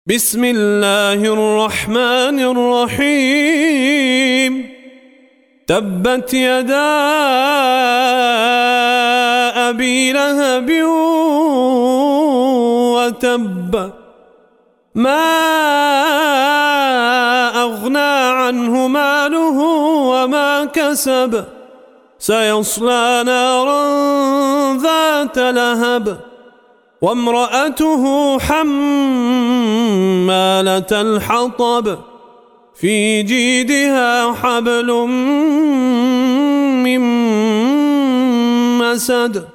بسم الله الرحمن الرحيم تبت يدا أبي لهب وتب ما أغنى عنه ماله وما كسب سيصلى نارا ذات لهب وامرأته حمالة الحطب في جيدها حبل من مسد